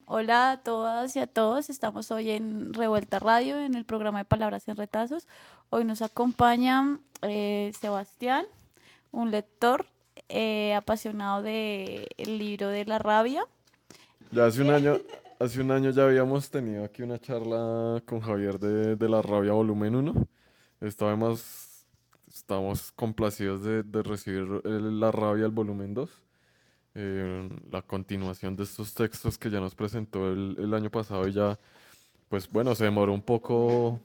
Hola a todas y a todos, estamos hoy en Revuelta Radio, en el programa de Palabras en Retazos. Hoy nos acompaña Sebastián, un lector apasionado del libro de la rabia. Ya hace un año ya habíamos tenido aquí una charla con Javier de La Rabia Volumen 1. Estamos complacidos de recibir La Rabia, el volumen 2, la continuación de estos textos que ya nos presentó el año pasado y ya, pues bueno, se demoró un poco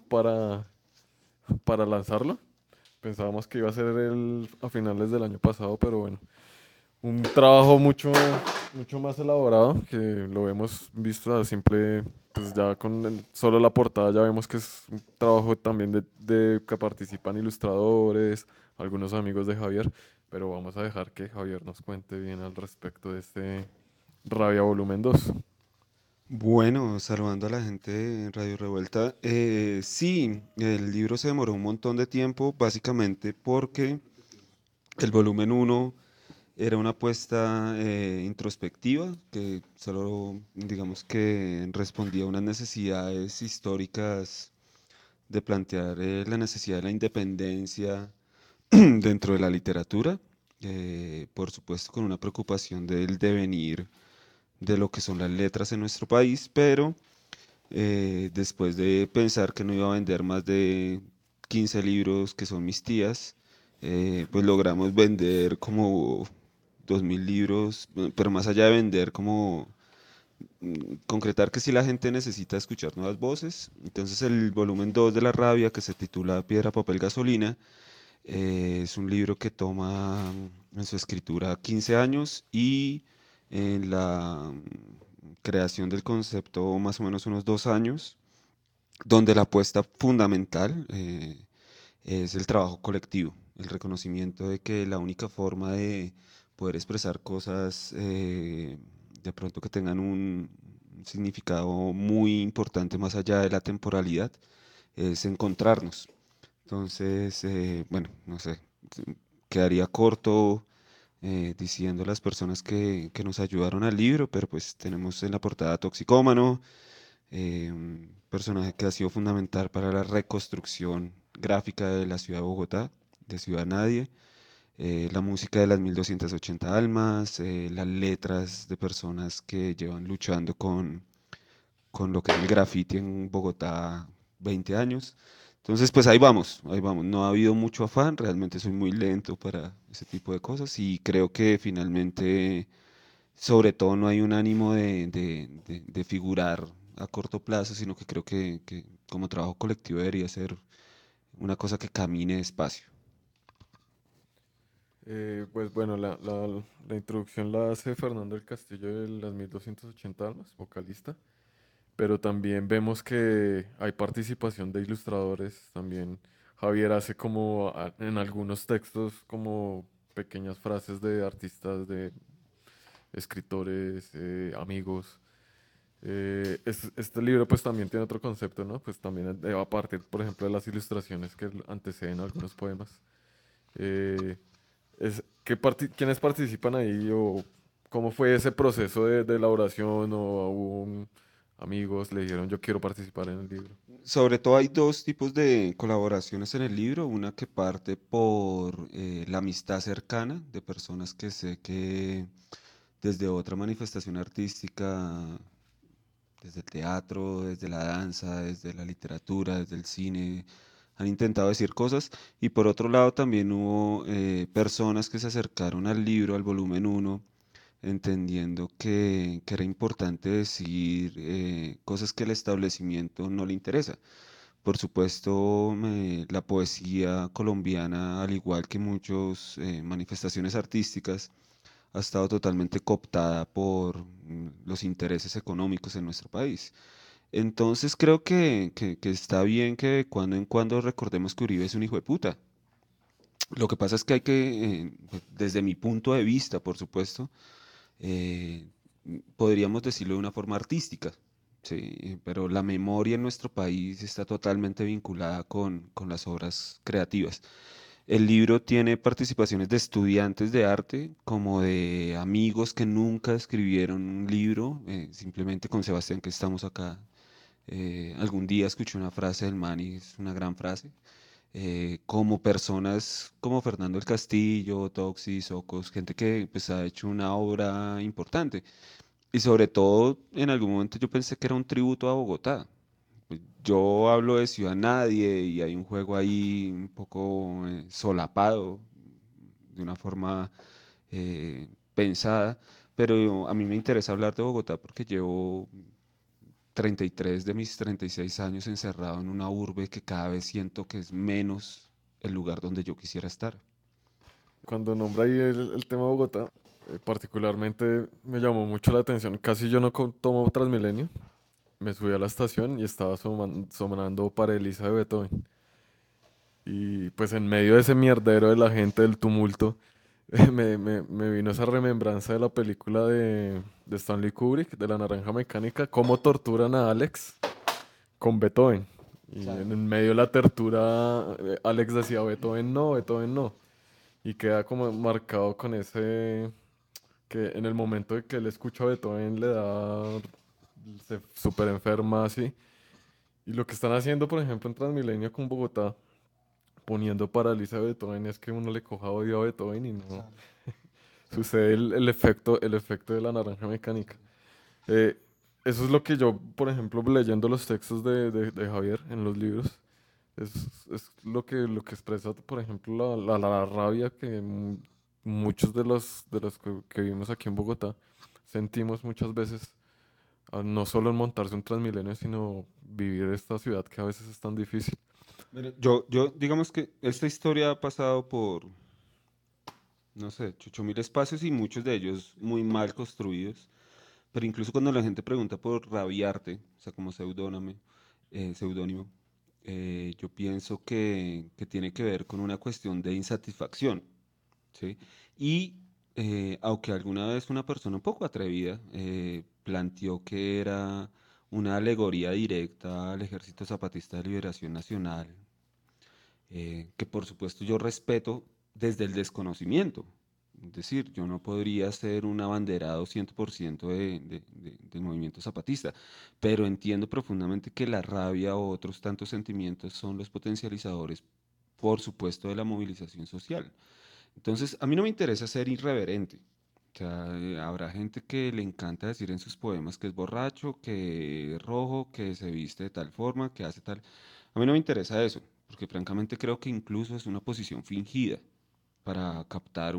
para lanzarlo. Pensábamos que iba a ser a finales del año pasado, pero bueno, un trabajo mucho más elaborado que lo hemos visto a simple, pues ya con solo la portada ya vemos que es un trabajo también de que participan ilustradores, algunos amigos de Javier, pero vamos a dejar que Javier nos cuente bien al respecto de este Rabia Volumen 2. Bueno, saludando a la gente de Radio Revuelta. Sí, el libro se demoró un montón de tiempo, básicamente porque el volumen uno era una apuesta introspectiva que solo, digamos que respondía a unas necesidades históricas de plantear la necesidad de la independencia dentro de la literatura, por supuesto con una preocupación del devenir de lo que son las letras en nuestro país, pero después de pensar que no iba a vender más de 15 libros, que son mis tías, pues logramos vender como 2000 libros, pero más allá de vender, como concretar que si la gente necesita escuchar nuevas voces. Entonces el volumen 2 de La Rabia, que se titula Piedra, Papel, Gasolina, es un libro que toma en su escritura 15 años y en la creación del concepto más o menos unos 2 años, donde la apuesta fundamental es el trabajo colectivo, el reconocimiento de que la única forma de poder expresar cosas de pronto que tengan un significado muy importante más allá de la temporalidad es encontrarnos. Entonces, bueno, no sé, quedaría corto diciendo las personas que nos ayudaron al libro, pero pues tenemos en la portada Toxicómano, un personaje que ha sido fundamental para la reconstrucción gráfica de la ciudad de Bogotá, de Ciudad Nadie, la música de las 1280 almas, las letras de personas que llevan luchando con lo que es el graffiti en Bogotá 20 años. Entonces, pues ahí vamos, ahí vamos. No ha habido mucho afán, realmente soy muy lento para ese tipo de cosas y creo que finalmente, sobre todo, no hay un ánimo de figurar a corto plazo, sino que creo que como trabajo colectivo debería ser una cosa que camine despacio. Pues bueno, la introducción la hace Fernando del Castillo de las 1280 almas, vocalista. Pero también vemos que hay participación de ilustradores. También Javier hace como en algunos textos como pequeñas frases de artistas, de escritores, amigos. Este libro pues también tiene otro concepto, ¿no? Pues también va a partir, por ejemplo, de las ilustraciones que anteceden algunos poemas. Eh, ¿Quiénes participan ahí o cómo fue ese proceso de elaboración o amigos le dijeron yo quiero participar en el libro? Sobre todo hay dos tipos de colaboraciones en el libro, una que parte por la amistad cercana de personas que sé que desde otra manifestación artística, desde el teatro, desde la danza, desde la literatura, desde el cine, han intentado decir cosas. Y por otro lado también hubo personas que se acercaron al libro, al volumen uno, entendiendo que era importante decir cosas que el establecimiento no le interesa. Por supuesto, la poesía colombiana, al igual que muchas manifestaciones artísticas, ha estado totalmente cooptada por los intereses económicos en nuestro país. Entonces creo que está bien que de cuando en cuando recordemos que Uribe es un hijo de puta. Lo que pasa es que hay que, desde mi punto de vista, por supuesto, eh, podríamos decirlo de una forma artística, sí, pero la memoria en nuestro país está totalmente vinculada con las obras creativas. El libro tiene participaciones de estudiantes de arte, como de amigos que nunca escribieron un libro, simplemente con Sebastián que estamos acá. Algún día escuché una frase del man y es una gran frase. Como personas como Fernando el Castillo, Toxi, Socos, gente que pues ha hecho una obra importante. Y sobre todo, en algún momento yo pensé que era un tributo a Bogotá. Pues, yo hablo de Ciudad Nadie y hay un juego ahí un poco solapado, de una forma pensada, pero a mí me interesa hablar de Bogotá porque llevo 33 de mis 36 años encerrado en una urbe que cada vez siento que es menos el lugar donde yo quisiera estar. Cuando nombra ahí el tema Bogotá, particularmente me llamó mucho la atención. Casi yo no tomo Transmilenio. Me subí a la estación y estaba sonando para Elisa de Beethoven. Y pues en medio de ese mierdero de la gente, del tumulto, me vino esa remembranza de la película de Stanley Kubrick, de La Naranja Mecánica, cómo torturan a Alex con Beethoven. Y Claro. en medio de la tortura, Alex decía Beethoven no, Beethoven no. Y queda como marcado con ese, que en el momento de que él escucha a Beethoven le da, se súper enferma así. Y lo que están haciendo, por ejemplo, en Transmilenio con Bogotá, poniendo paraliza a Beethoven, es que uno le coja odio a Beethoven y no Claro. sucede el efecto de la naranja mecánica. Eh, Eso es lo que yo, por ejemplo, leyendo los textos de Javier en los libros, es, es lo que expresa, por ejemplo, la rabia que muchos de los que vivimos aquí en Bogotá sentimos muchas veces, no solo en montarse un Transmilenio, sino vivir esta ciudad que a veces es tan difícil. Mire, digamos que esta historia ha pasado por, no sé, 8.000 espacios y muchos de ellos muy mal construidos. Pero incluso cuando la gente pregunta por Rabiarte, o sea, como seudónimo, yo pienso que tiene que ver con una cuestión de insatisfacción, ¿sí? Y aunque alguna vez una persona un poco atrevida planteó que era una alegoría directa al Ejército Zapatista de Liberación Nacional, que por supuesto yo respeto desde el desconocimiento. Es decir, yo no podría ser un abanderado 100% del movimiento zapatista, pero entiendo profundamente que la rabia o otros tantos sentimientos son los potencializadores, por supuesto, de la movilización social. Entonces, a mí no me interesa ser irreverente. O sea, habrá gente que le encanta decir en sus poemas que es borracho, que es rojo, que se viste de tal forma, que hace tal. A mí no me interesa eso, porque francamente creo que incluso es una posición fingida para captar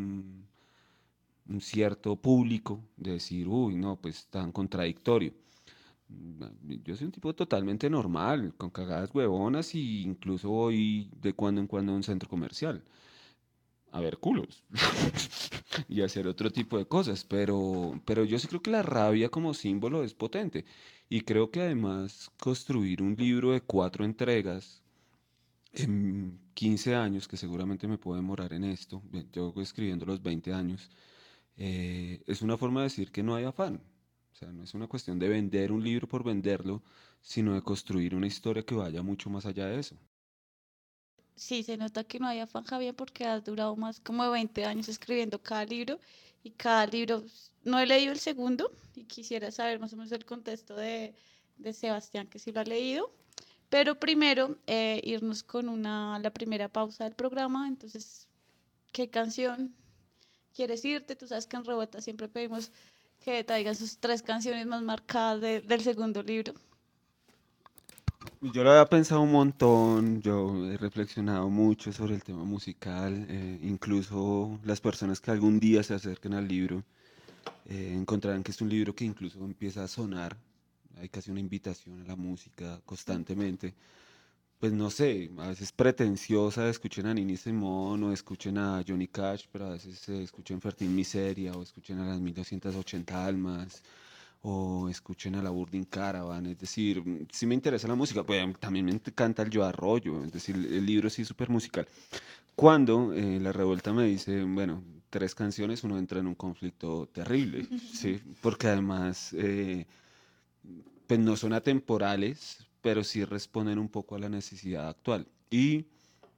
un cierto público, de decir, uy, no, pues tan contradictorio. Yo soy un tipo totalmente normal, con cagadas huevonas y incluso voy de cuando en cuando a un centro comercial a ver culos y hacer otro tipo de cosas, pero yo sí creo que la rabia como símbolo es potente y creo que además construir un libro de 4 entregas en 15 años, que seguramente me puedo demorar en esto, yo escribiendo los 20 años, es una forma de decir que no hay afán. O sea, no es una cuestión de vender un libro por venderlo, sino de construir una historia que vaya mucho más allá de eso. Sí, se nota que no hay afán, Javier, porque has durado más como 20 años escribiendo cada libro y cada libro, no he leído el segundo y quisiera saber más o menos el contexto de Sebastián, que sí lo ha leído, pero primero irnos con la primera pausa del programa, entonces, ¿qué canción quieres irte? Tú sabes que en Rebota siempre pedimos que traigan sus 3 canciones más marcadas del segundo libro. Yo lo había pensado un montón, yo he reflexionado mucho sobre el tema musical, incluso las personas que algún día se acerquen al libro encontrarán que es un libro que incluso empieza a sonar, hay casi una invitación a la música Sí. constantemente. Pues no sé, a veces pretenciosa, escuchen a Nini Simone o escuchen a Johnny Cash, pero a veces escuchen Fertín Miseria o escuchen a las 1280 Almas o escuchen a la Burning Caravan, es decir, sí me interesa la música, pues también me encanta el Yo Arroyo, es decir, el libro sí es súper musical. Cuando la revuelta me dice, bueno, 3 canciones, uno entra en un conflicto terrible, ¿sí? Porque además, pues no son atemporales, pero sí responden un poco a la necesidad actual. Y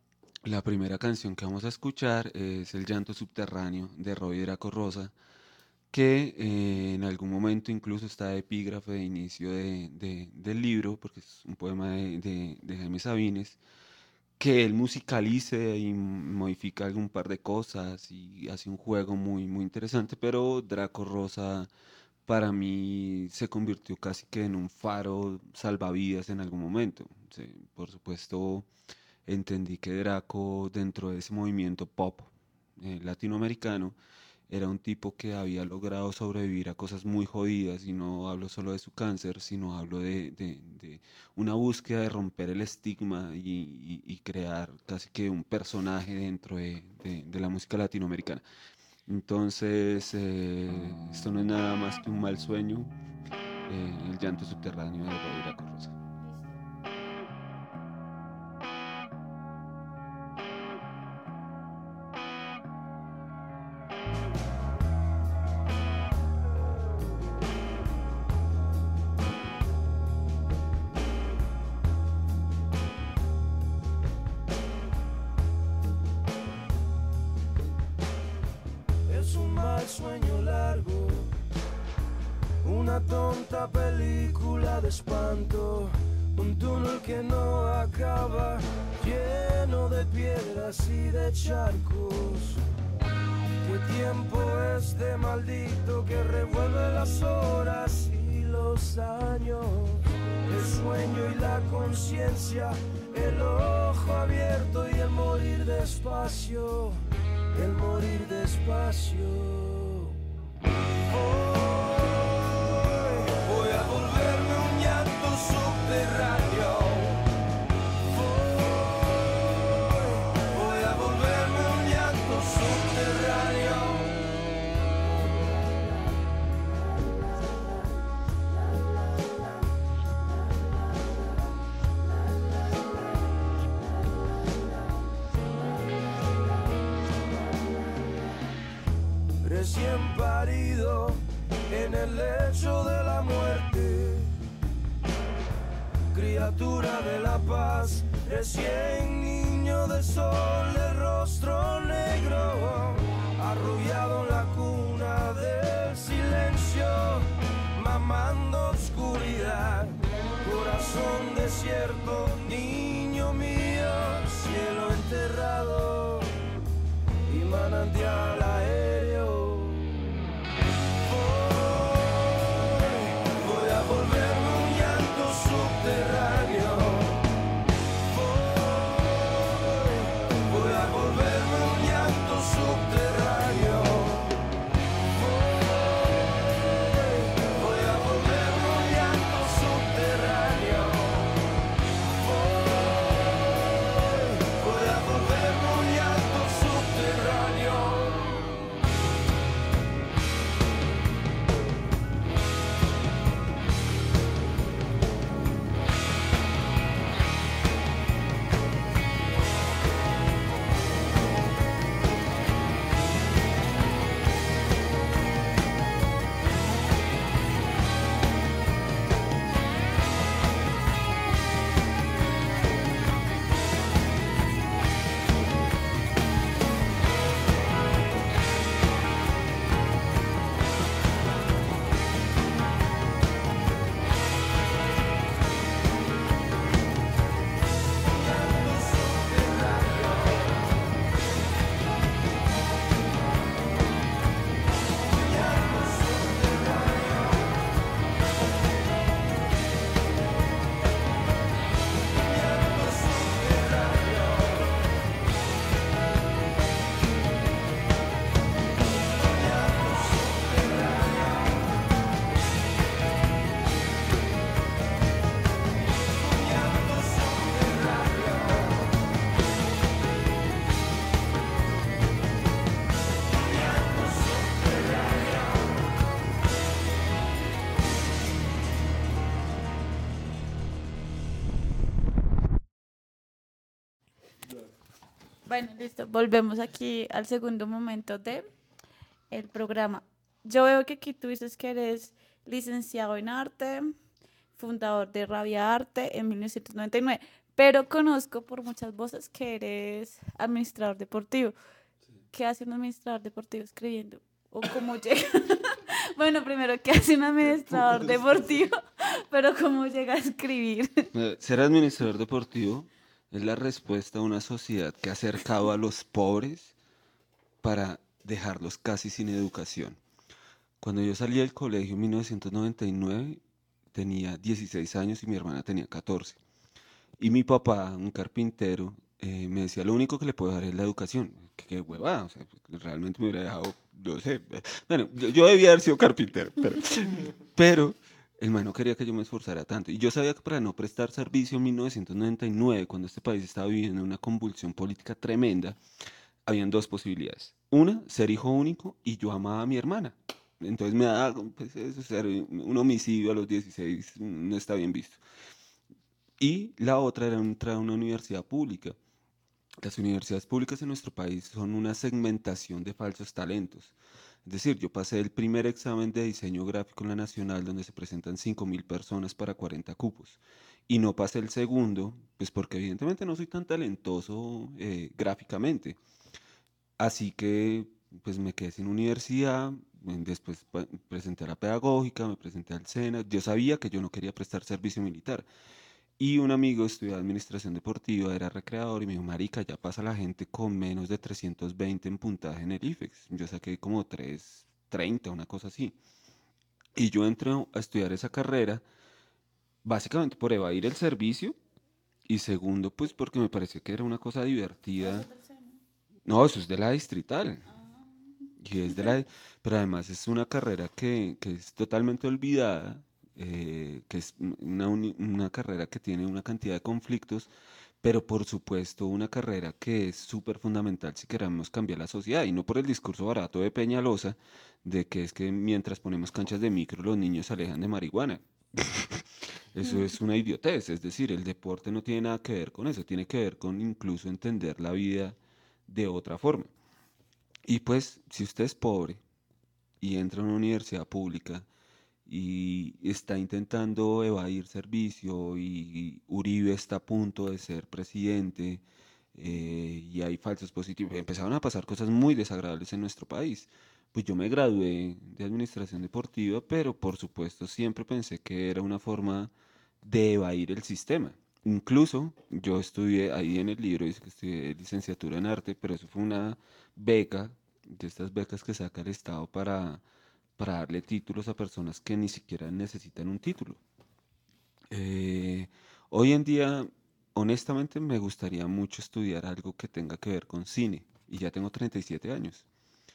La primera canción que vamos a escuchar es El llanto subterráneo de Roy Draco Rosa, que en algún momento incluso está de epígrafe de inicio del libro, porque es un poema de Jaime Sabines, que él musicalice y modifica algún par de cosas y hace un juego muy, muy interesante, pero Draco Rosa para mí se convirtió casi que en un faro salvavidas en algún momento. Sí, por supuesto, entendí que Draco, dentro de ese movimiento pop latinoamericano, era un tipo que había logrado sobrevivir a cosas muy jodidas, y no hablo solo de su cáncer, sino hablo de una búsqueda de romper el estigma y crear casi que un personaje dentro de la música latinoamericana. Entonces, esto no es nada más que un mal sueño, el llanto subterráneo de Rovira Corrosa. Es un mal sueño largo, una tonta película de espanto, un túnel que no acaba, lleno de piedras y de charcos. ¿Qué tiempo este maldito que revuelve las horas y los años? El sueño y la conciencia, el ojo abierto y el morir despacio, el morir despacio. Hoy voy a volverme un llanto subterráneo. Hoy voy a volverme un llanto subterráneo. Recién parido en el lecho de la muerte, criatura de la paz, recién niño del sol, de rostro negro, arrullado en la cuna del silencio, mamando oscuridad, corazón desierto, niño mío, cielo enterrado y manantial aéreo. Voy a volverme un llanto subterráneo. Voy a volverme un llanto subterráneo. Voy a volverme un llanto subterráneo. Voy a volverme un llanto subterráneo. Bueno, listo. Volvemos aquí al segundo momento de el programa. Yo veo que aquí tú dices que eres licenciado en arte, fundador de Rabia Arte en 1999. pero conozco por muchas voces que eres administrador deportivo. ¿Qué hace un administrador deportivo escribiendo? ¿O cómo llega? Bueno, primero, ¿qué hace un administrador deportivo? Pero ¿cómo llega a escribir? Ser administrador deportivo es la respuesta a una sociedad que ha cercado a los pobres para dejarlos casi sin educación. Cuando yo salí del colegio en 1999, tenía 16 años y mi hermana tenía 14. Y mi papá, un carpintero, me decía, lo único que le puedo dar es la educación. Qué huevada, o sea, realmente me hubiera dejado, no sé. Bueno, yo debía haber sido carpintero, pero el man no quería que yo me esforzara tanto. Y yo sabía que para no prestar servicio en 1999, cuando este país estaba viviendo una convulsión política tremenda, habían dos posibilidades. Una, ser hijo único, y yo amaba a mi hermana. Entonces me daba, pues, eso, ser un homicidio a los 16 no está bien visto. Y la otra era entrar a una universidad pública. Las universidades públicas en nuestro país son una segmentación de falsos talentos. Es decir, yo pasé el primer examen de diseño gráfico en la Nacional, donde se presentan 5.000 personas para 40 cupos. Y no pasé el segundo, pues porque evidentemente no soy tan talentoso gráficamente. Así que pues me quedé sin universidad, después presenté a la pedagógica, me presenté al SENA. Yo sabía que yo no quería prestar servicio militar. Y un amigo estudiaba administración deportiva, era recreador y me dijo, marica, ya pasa la gente con menos de 320 en puntaje en el IFEX. Yo saqué como 330, una cosa así. Y yo entré a estudiar esa carrera básicamente por evadir el servicio y segundo, pues porque me pareció que era una cosa divertida. No, eso es de la distrital. Y es de la, pero además es una carrera que es totalmente olvidada, que es una carrera que tiene una cantidad de conflictos, pero por supuesto una carrera que es súper fundamental si queremos cambiar la sociedad, y no por el discurso barato de Peñalosa, de que es que mientras ponemos canchas de micro los niños se alejan de marihuana. Eso es una idiotez, es decir, el deporte no tiene nada que ver con eso, tiene que ver con incluso entender la vida de otra forma. Y pues, si usted es pobre y entra a una universidad pública y está intentando evadir servicio y Uribe está a punto de ser presidente y hay falsos positivos, empezaron a pasar cosas muy desagradables en nuestro país. Pues yo me gradué de administración deportiva, pero por supuesto siempre pensé que era una forma de evadir el sistema. Incluso yo estudié, ahí en el libro dice que estudié licenciatura en arte, pero eso fue una beca, de estas becas que saca el Estado para darle títulos a personas que ni siquiera necesitan un título. Eh, Hoy en día, honestamente, me gustaría mucho estudiar algo que tenga que ver con cine, y ya tengo 37 años.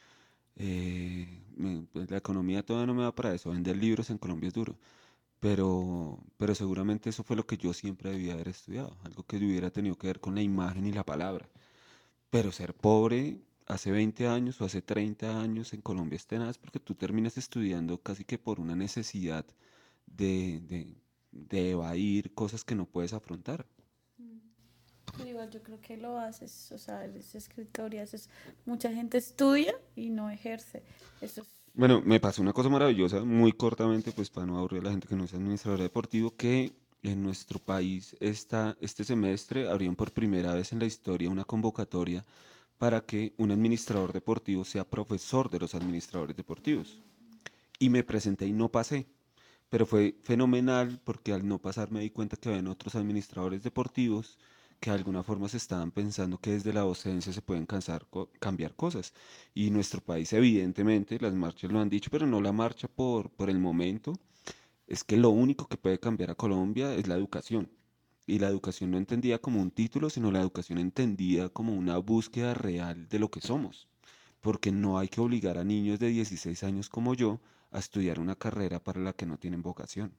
Pues, la economía todavía no me da para eso, vender libros en Colombia es duro, pero seguramente eso fue lo que yo siempre debía haber estudiado, algo que hubiera tenido que ver con la imagen y la palabra. Pero ser pobre hace 20 años o hace 30 años en Colombia es tenaz porque tú terminas estudiando casi que por una necesidad de, de, de evadir cosas que no puedes afrontar. Pero igual yo creo que lo haces, o sea, eres escritor y haces, mucha gente estudia y no ejerce. Eso es, Bueno, me pasó una cosa maravillosa, muy cortamente, pues para no aburrir a la gente que no es administrador deportivo, que en nuestro país este semestre abrieron por primera vez en la historia una convocatoria para que un administrador deportivo sea profesor de los administradores deportivos. Y me presenté y no pasé. Pero fue fenomenal porque al no pasar me di cuenta que habían otros administradores deportivos que de alguna forma se estaban pensando que desde la docencia se pueden cambiar cosas. Y nuestro país, evidentemente, las marchas lo han dicho, pero no la marcha por el momento, es que lo único que puede cambiar a Colombia es la educación. Y la educación no entendida como un título, sino la educación entendida como una búsqueda real de lo que somos. Porque no hay que obligar a niños de 16 años como yo a estudiar una carrera para la que no tienen vocación.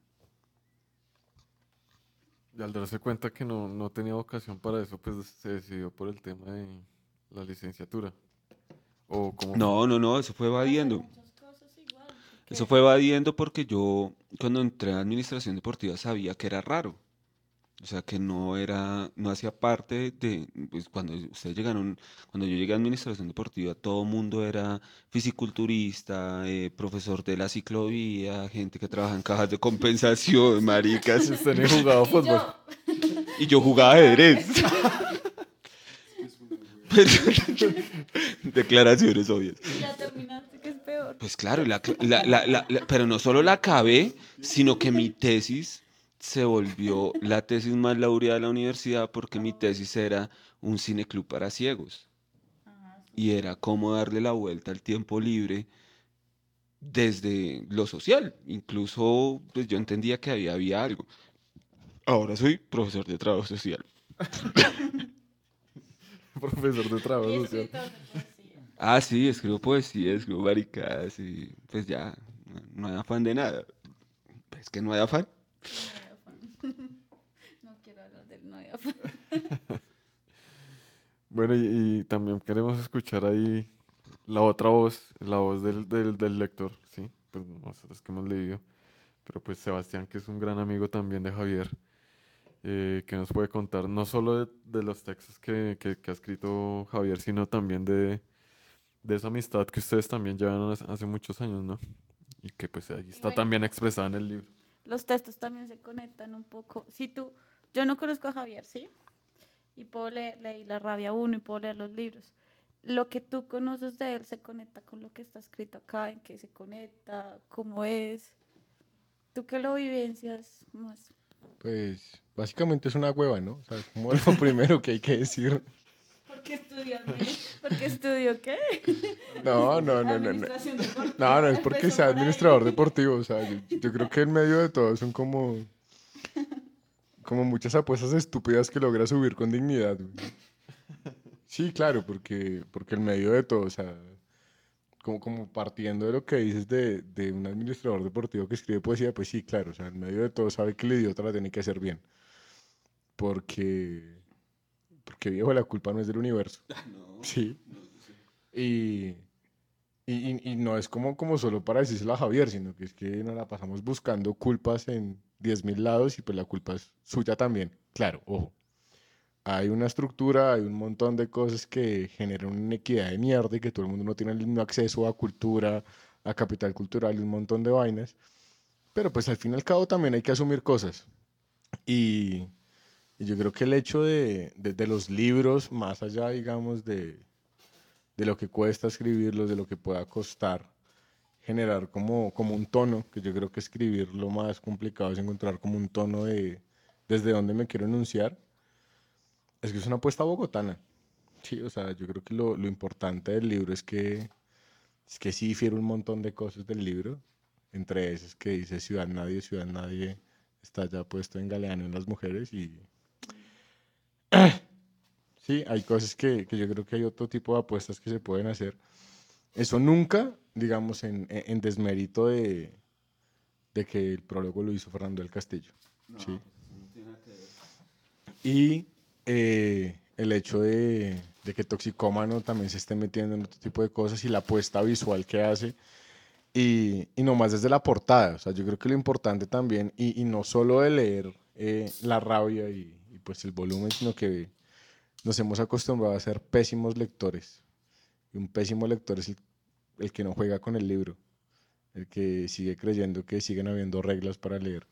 Y al darse cuenta que no tenía vocación para eso, pues se decidió por el tema de la licenciatura. ¿O cómo fue? No, no, no, eso fue hacer evadiendo. muchas cosas igual, Eso porque fue evadiendo porque yo cuando entré a administración deportiva sabía que era raro. O sea, que no era, no hacía parte de, pues cuando yo llegué a administración deportiva, todo mundo era fisiculturista, profesor de la ciclovía, gente que trabaja en cajas de compensación, maricas. Usted ni jugaba y fútbol. yo, Y yo jugaba ajedrez. Pero- Declaraciones obvias. Ya terminaste, que es peor. Pues claro, pero no solo la acabé, sino que mi tesis se volvió la tesis más laureada de la universidad porque mi tesis era un cineclub para ciegos. Y era cómo darle la vuelta al tiempo libre desde lo social. Incluso pues, yo entendía que había algo. Ahora soy profesor de trabajo social. Profesor de trabajo Y social. escritor de poesía. Ah, sí, escribo poesía, escribo maricadas y pues ya, no hay afán de nada. Es que no hay afán. No quiero hablar del no hay afán. Bueno, y también queremos escuchar ahí la otra voz, la voz del lector, ¿sí? Pues nosotros que hemos leído, pero pues Sebastián, que es un gran amigo también de Javier, que nos puede contar no solo de los textos que ha escrito Javier, sino también de esa amistad que ustedes también llevan hace muchos años, ¿no? Y que pues ahí está Bueno, también expresada en el libro. los textos también se conectan un poco. Si tú, yo no conozco a Javier, ¿sí? Y puedo leer La Rabia uno y puedo leer los libros. Lo que tú conoces de él se conecta con lo que está escrito acá, en qué se conecta, cómo es. Tú que lo vivencias más. Pues básicamente es una hueva, ¿no? O sea, es como lo primero que hay que decir. ¿Por qué estudió ¿Porque estudió qué? No, no, no, no, no. Administración deportiva. No, no es porque Empezó sea por ahí. administrador deportivo. O sea, yo creo que en medio de todo son como muchas apuestas estúpidas que logra subir con dignidad, güey. Sí, claro, porque en medio de todo, o sea, como partiendo de lo que dices de un administrador deportivo que escribe poesía, pues sí, claro, o sea, en medio de todo sabe que el idiota la tiene que hacer bien. Porque, porque viejo, la culpa no es del universo. Sí. Y, y no es como solo para decírselo a Javier, sino que es que nos la pasamos buscando culpas en 10.000 lados y pues la culpa es suya también. Claro, ojo. Hay una estructura, hay un montón de cosas que generan una inequidad de mierda y que todo el mundo no tiene el mismo acceso a cultura, a capital cultural y un montón de vainas. Pero pues al fin y al cabo también hay que asumir cosas. Y, y yo creo que el hecho de los libros, más allá, digamos, de lo que cuesta escribirlos, de lo que pueda costar, generar como un tono, que yo creo que escribir lo más complicado es encontrar como un tono de desde dónde me quiero enunciar, es que es una apuesta bogotana. Sí, o sea, yo creo que lo importante del libro es que sí difiere un montón de cosas del libro, entre esas que dice Ciudad Nadie está ya puesto en Galeano en las mujeres y sí, hay cosas que yo creo que hay otro tipo de apuestas que se pueden hacer. Eso nunca, digamos, en desmérito de que el prólogo lo hizo Fernando del Castillo. ¿Sí? Y el hecho de que Toxicómano también se esté metiendo en otro tipo de cosas y la apuesta visual que hace. Y no más desde la portada. O sea, yo creo que lo importante también, y no solo de leer La Rabia y pues el volumen, sino que nos hemos acostumbrado a ser pésimos lectores. Y un pésimo lector es el que no juega con el libro, el que sigue creyendo que siguen habiendo reglas para leer.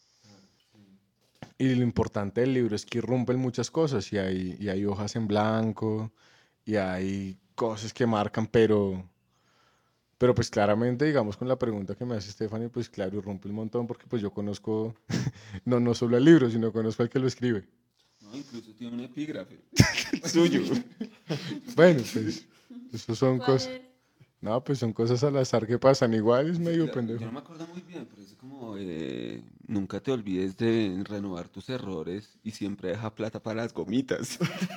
Y lo importante del libro es que irrumpen muchas cosas y hay hojas en blanco y hay cosas que marcan, pero pues claramente, digamos, con la pregunta que me hace Stephanie, pues claro, irrumpe un montón porque pues yo conozco no solo el libro, sino conozco al que lo escribe. No, incluso tiene un epígrafe. Suyo. Bueno, pues eso son ¿Cuál cosas. es? No, pues son cosas al azar que pasan. Igual es medio Yo pendejo. no me acuerdo muy bien, pero es como nunca te olvides de renovar tus errores y siempre deja plata para las gomitas.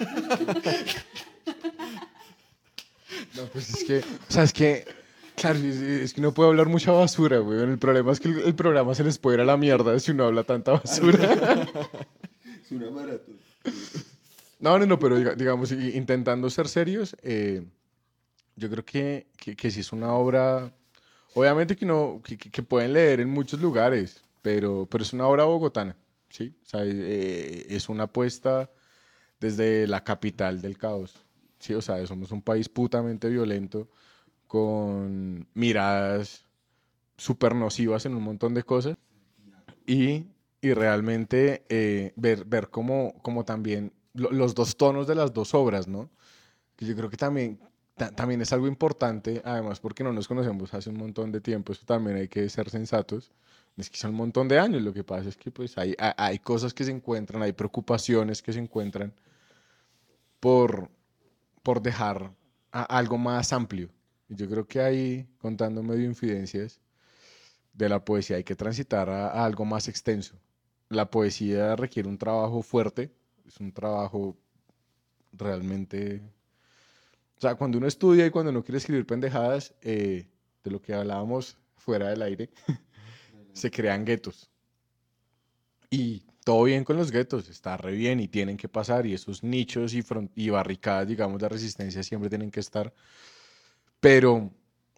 No, pues es que, o sea, es que, claro, es que no puedo hablar mucha basura, güey. El problema es que el programa se les puede ir a la mierda si uno habla tanta basura. Es una maratón. No, pero digamos, intentando ser serios, yo creo que sí es una obra, obviamente que, no, que pueden leer en muchos lugares, pero es una obra bogotana, ¿sí? O sea, es una apuesta desde la capital del caos, ¿sí? O sea, somos un país putamente violento, con miradas súper nocivas en un montón de cosas, y y realmente ver como también los dos tonos de las dos obras, ¿no? Que yo creo que también, también es algo importante, además porque no nos conocemos hace un montón de tiempo, eso también hay que ser sensatos. Es que son un montón de años, lo que pasa es que pues hay cosas que se encuentran, hay preocupaciones que se encuentran por, por dejar algo más amplio. Y yo creo que ahí, contando medio infidencias, de la poesía hay que transitar a algo más extenso. La poesía requiere un trabajo fuerte, es un trabajo realmente... O sea, cuando uno estudia y cuando uno quiere escribir pendejadas, de lo que hablábamos fuera del aire, se crean guetos. Y todo bien con los guetos, está re bien y tienen que pasar y esos nichos y barricadas, digamos, de resistencia siempre tienen que estar, pero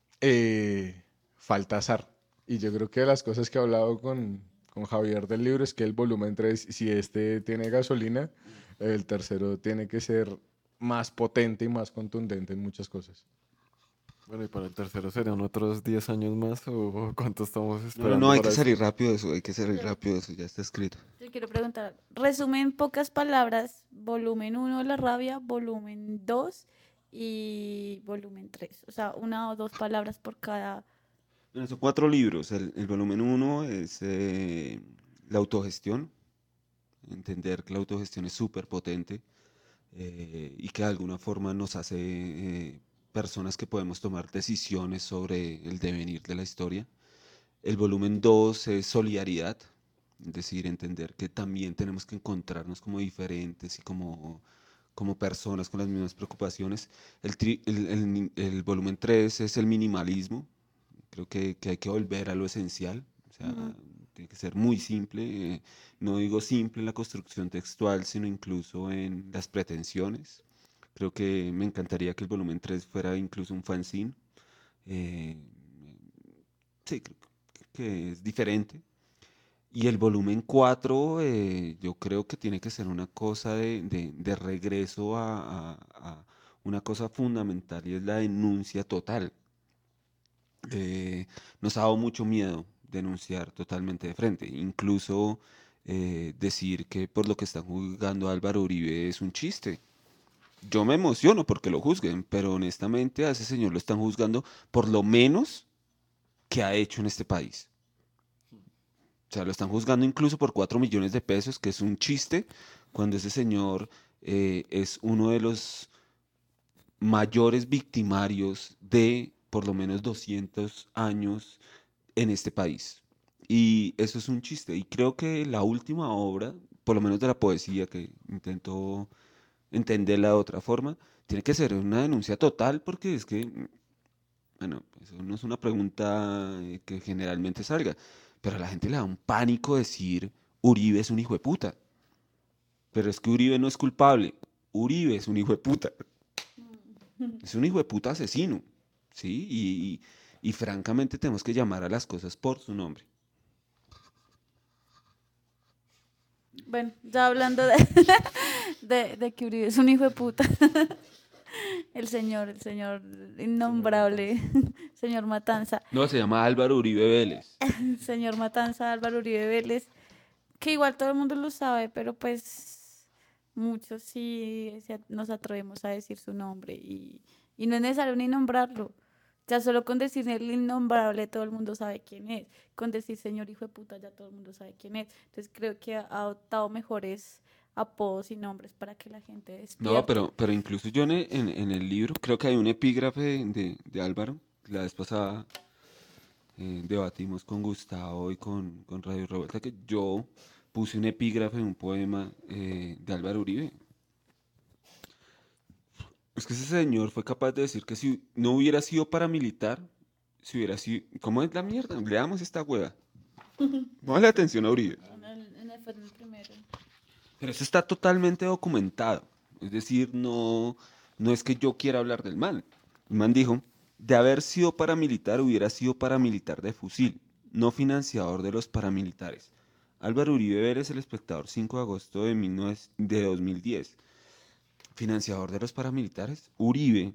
falta azar. Y yo creo que de las cosas que he hablado con Javier del libro es que el volumen 3 si este tiene gasolina, el tercero tiene que ser más potente y más contundente en muchas cosas. Bueno, y para el tercero serían otros 10 años más o cuánto estamos No, esperando hay que para eso. salir rápido de eso, hay que salir rápido de eso, ya está escrito. Te quiero preguntar, resume en pocas palabras, volumen 1 La Rabia, volumen 2 y volumen 3. O sea, una o dos palabras por cada. Bueno, son 4 libros. El volumen 1 es la autogestión, entender que la autogestión es súper potente y que de alguna forma nos hace personas que podemos tomar decisiones sobre el devenir de la historia. El volumen 2 es solidaridad, es decir, entender que también tenemos que encontrarnos como diferentes y como personas con las mismas preocupaciones. El volumen 3 es el minimalismo. Creo que hay que volver a lo esencial, o sea, Ujú. tiene que ser muy simple. No digo simple en la construcción textual, sino incluso en las pretensiones. Creo que me encantaría que el volumen 3 fuera incluso un fanzine. eh, sí, creo que es diferente. Y el volumen 4 yo creo que tiene que ser una cosa de regreso a una cosa fundamental y es la denuncia total. Nos ha dado mucho miedo denunciar totalmente de frente, incluso decir que por lo que están juzgando a Álvaro Uribe es un chiste. Yo me emociono porque lo juzguen, pero honestamente a ese señor lo están juzgando por lo menos que ha hecho en este país. O sea, lo están juzgando incluso por 4 millones de pesos, que es un chiste, cuando ese señor es uno de los mayores victimarios de por lo menos 200 años en este país. Y eso es un chiste. Y creo que la última obra, por lo menos de la poesía, que intento entenderla de otra forma, tiene que ser una denuncia total porque es que, bueno, eso no es una pregunta que generalmente salga, pero a la gente le da un pánico decir Uribe es un hijo de puta. Pero es que Uribe no es culpable. Uribe es un hijo de puta. Es un hijo de puta asesino. ¿Sí? Y francamente tenemos que llamar a las cosas por su nombre. Bueno, ya hablando de, de que Uribe es un hijo de puta. El señor innombrable, señor Matanza. No, se llama Álvaro Uribe Vélez. Señor Matanza, Álvaro Uribe Vélez, que igual todo el mundo lo sabe, pero pues muchos sí nos atrevemos a decir su nombre y no es necesario ni nombrarlo. Ya solo con decir el innombrable todo el mundo sabe quién es. Con decir señor hijo de puta ya todo el mundo sabe quién es. Entonces creo que ha adoptado mejores apodos y nombres para que la gente No, despierte. pero incluso yo en el libro creo que hay un epígrafe de Álvaro. La vez pasada debatimos con Gustavo y con Radio Revuelta que yo puse un epígrafe en un poema de Álvaro Uribe. Es que ese señor fue capaz de decir que si no hubiera sido paramilitar, si hubiera sido... ¿Cómo es la mierda? Leamos esta hueá. Póngale atención a Uribe. Fue en el primero. Pero eso está totalmente documentado. Es decir, no es que yo quiera hablar del mal. El man dijo, de haber sido paramilitar, hubiera sido paramilitar de fusil, no financiador de los paramilitares. Álvaro Uribe Vélez, El Espectador, 5 de agosto de 2010. Financiador de los paramilitares. Uribe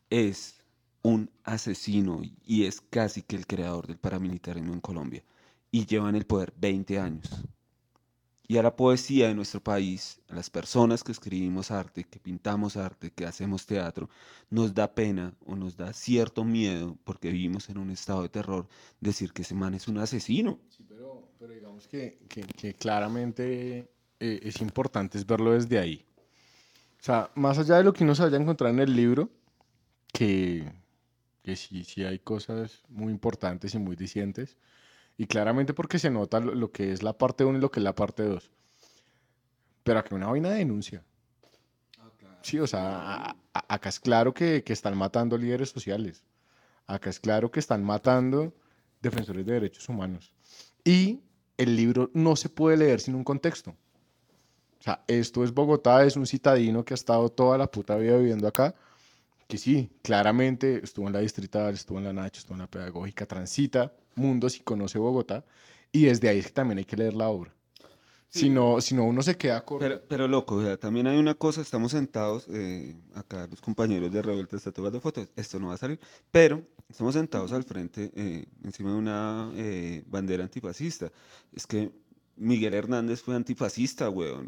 es un asesino y es casi que el creador del paramilitarismo en Colombia. y llevan el poder 20 años. Y a la poesía de nuestro país, a las personas que escribimos arte, que pintamos arte, que hacemos teatro, nos da pena o nos da cierto miedo, porque vivimos en un estado de terror, decir que ese man es un asesino. Sí, pero digamos que claramente es importante es verlo desde ahí. O sea, más allá de lo que uno se vaya a encontrar en el libro, que, que sí hay cosas muy importantes y muy dicientes, y claramente porque se nota lo que es la parte uno y lo que es la parte 2. Pero aquí una vaina de denuncia. Sí, o sea, acá es claro que están matando líderes sociales. Acá es claro que están matando defensores de derechos humanos. Y el libro no se puede leer sin un contexto. O sea, esto es Bogotá, es un citadino que ha estado toda la puta vida viviendo acá, que sí, claramente estuvo en la distrital, estuvo en la Nacho, estuvo en la pedagógica, transita mundos y conoce Bogotá. Y desde ahí es que también hay que leer la obra. Si no uno se queda corto. Pero loco, o sea, también hay una cosa, estamos sentados, acá los compañeros de Revuelta están tomando fotos, esto no va a salir, pero estamos sentados al frente, encima de una bandera antifascista. Es que Miguel Hernández fue antifascista, weón.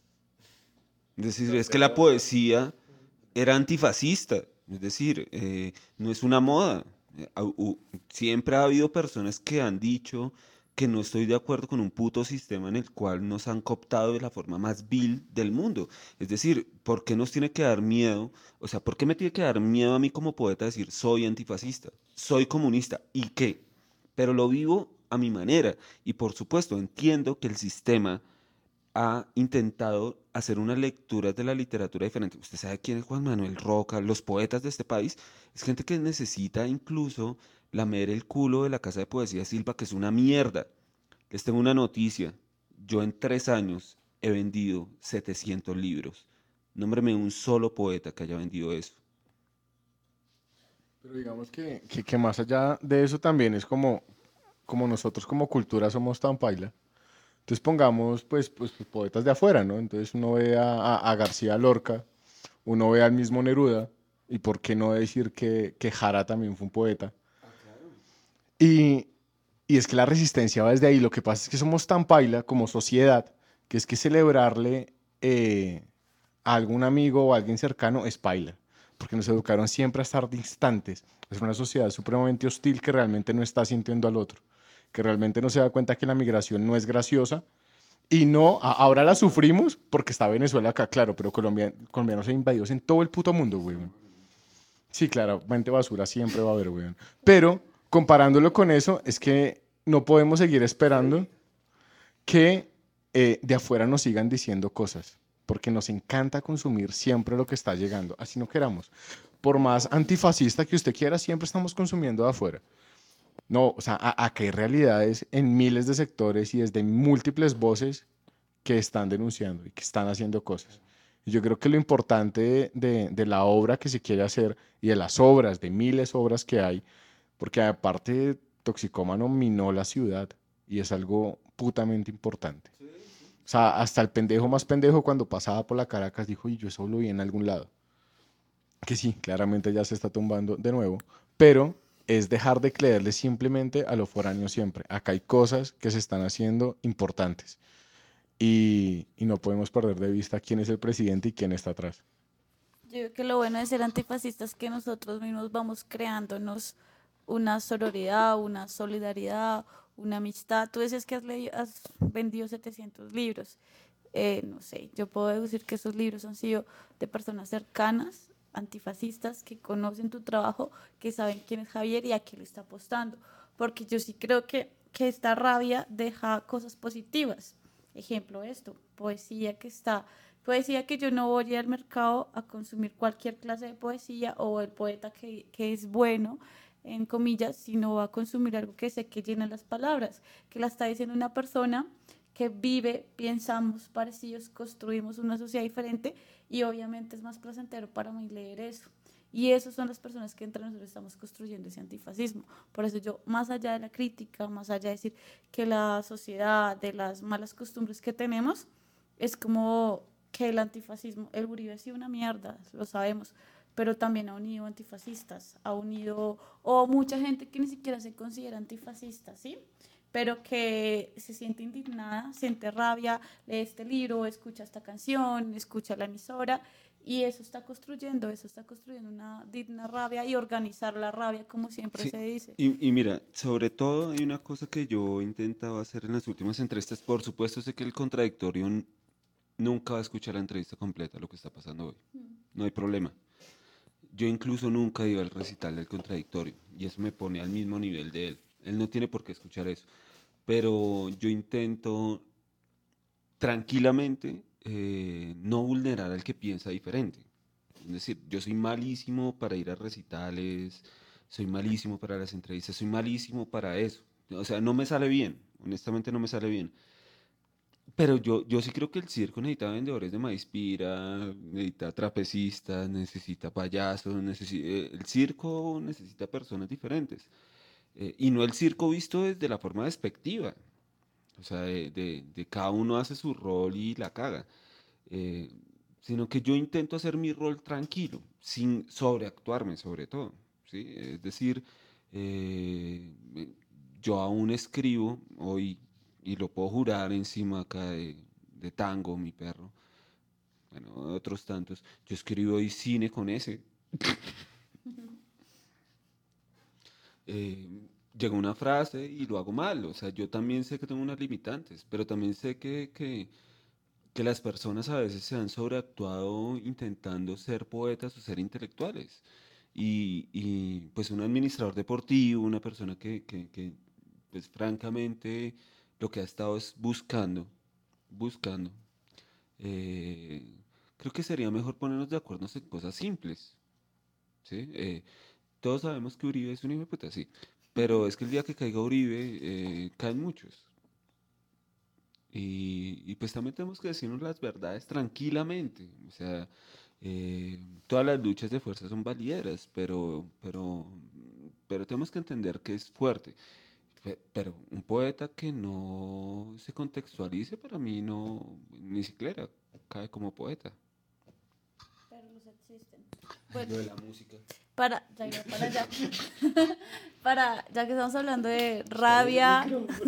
Es decir, es que la poesía era antifascista, es decir, no es una moda. Siempre ha habido personas que han dicho que no estoy de acuerdo con un puto sistema en el cual nos han cooptado de la forma más vil del mundo. Es decir, ¿por qué nos tiene que dar miedo? O sea, ¿por qué me tiene que dar miedo a mí como poeta decir soy antifascista, soy comunista? ¿Y qué? Pero lo vivo a mi manera. Y por supuesto, entiendo que el sistema ha intentado hacer unas lecturas de la literatura diferente. Usted sabe quién es Juan Manuel Roca, los poetas de este país. Es gente que necesita incluso lamer el culo de la Casa de Poesía Silva, que es una mierda. Les tengo una noticia. Yo en 3 años he vendido 700 libros. Nómbreme un solo poeta que haya vendido eso. Pero digamos que más allá de eso también es como nosotros como cultura somos tan paila. Entonces pongamos pues, poetas de afuera, ¿no? Entonces uno ve a García Lorca, uno ve al mismo Neruda, y por qué no decir que Jara también fue un poeta. Y, y es que la resistencia va desde ahí. Lo que pasa es que somos tan paila como sociedad, que es que celebrarle a algún amigo o a alguien cercano es paila, porque nos educaron siempre a estar distantes. Es una sociedad supremamente hostil que realmente no está sintiendo al otro, que realmente no se da cuenta que la migración no es graciosa y no, ahora la sufrimos porque está Venezuela acá, claro, pero colombianos e invadidos en todo el puto mundo, güey. Sí, claramente basura siempre va a haber, güey. Pero comparándolo con eso, es que no podemos seguir esperando que de afuera nos sigan diciendo cosas, porque nos encanta consumir siempre lo que está llegando, así no queramos. Por más antifascista que usted quiera, siempre estamos consumiendo de afuera. No, o sea, acá hay realidades en miles de sectores y desde múltiples voces que están denunciando y que están haciendo cosas. Y yo creo que lo importante de la obra que se quiere hacer y de las obras, de miles de obras que hay, porque aparte Toxicómano minó la ciudad y es algo putamente importante. O sea, hasta el pendejo más pendejo cuando pasaba por la Caracas dijo, y yo eso lo vi en algún lado. Que sí, claramente ya se está tumbando de nuevo, pero es dejar de creerle simplemente a lo foráneo siempre. Acá hay cosas que se están haciendo importantes y no podemos perder de vista quién es el presidente y quién está atrás. Yo creo que lo bueno de ser antifascistas es que nosotros mismos vamos creándonos una sororidad, una solidaridad, una amistad. Tú dices que has vendido 700 libros. No sé, yo puedo decir que esos libros han sido de personas cercanas, antifascistas, que conocen tu trabajo, que saben quién es Javier y a quién le está apostando. Porque yo sí creo que esta rabia deja cosas positivas. Ejemplo, esto, poesía que yo no voy al mercado a consumir cualquier clase de poesía o el poeta que es bueno, en comillas, sino va a consumir algo que sé que llena las palabras, que la está diciendo una persona que vive, pensamos parecidos, construimos una sociedad diferente y obviamente es más placentero para mí leer eso. Y esas son las personas que entre nosotros estamos construyendo ese antifascismo. Por eso yo, más allá de la crítica, más allá de decir que la sociedad, de las malas costumbres que tenemos, es como que el antifascismo, el Uribe ha sido una mierda, lo sabemos, pero también ha unido antifascistas, ha unido, o mucha gente que ni siquiera se considera antifascista, ¿sí? pero que se siente indignada, siente rabia, lee este libro, escucha esta canción, escucha la emisora, y eso está construyendo una digna rabia y organizar la rabia, como siempre Sí, se dice. y mira, sobre todo hay una cosa que yo intentaba hacer en las últimas entrevistas. Por supuesto, sé que el contradictorio nunca va a escuchar la entrevista completa, lo que está pasando hoy. No hay problema. Yo incluso nunca iba al recital del contradictorio y eso me pone al mismo nivel de él. Él no tiene por qué escuchar eso. Pero yo intento tranquilamente no vulnerar al que piensa diferente. Es decir, yo soy malísimo para ir a recitales, soy malísimo para las entrevistas, soy malísimo para eso. O sea, no me sale bien, honestamente no me sale bien. Pero yo sí creo que el circo necesita vendedores de maíz pira, necesita trapecistas, necesita payasos, el circo necesita personas diferentes. Y no el circo visto desde la forma despectiva. O sea, de cada uno hace su rol y la caga. Eh, Sino que yo intento hacer mi rol tranquilo, sin sobreactuarme sobre todo, ¿sí? Es decir, eh, yo aún escribo hoy, y lo puedo jurar encima acá de Tango, mi perro, bueno, otros tantos, yo escribo hoy cine con ese. eh, Llega una frase y lo hago mal, o sea, yo también sé que tengo unas limitantes, pero también sé que las personas a veces se han sobreactuado intentando ser poetas o ser intelectuales. Pues un administrador deportivo, una persona pues francamente lo que ha estado es buscando. eh, Creo que sería mejor ponernos de acuerdo en cosas simples, ¿sí? Todos sabemos que Uribe es un hijo de puta, sí, pero es que el día que caiga Uribe, caen muchos. Pues también tenemos que decirnos las verdades tranquilamente. O sea, todas las luchas de fuerza son valideras, pero tenemos que entender que es fuerte. Pero un poeta que no se contextualice, para mí no, ni siquiera cae como poeta. Pero los existen. Bueno, Lo de la música. ya iba para allá. Ya que estamos hablando de rabia,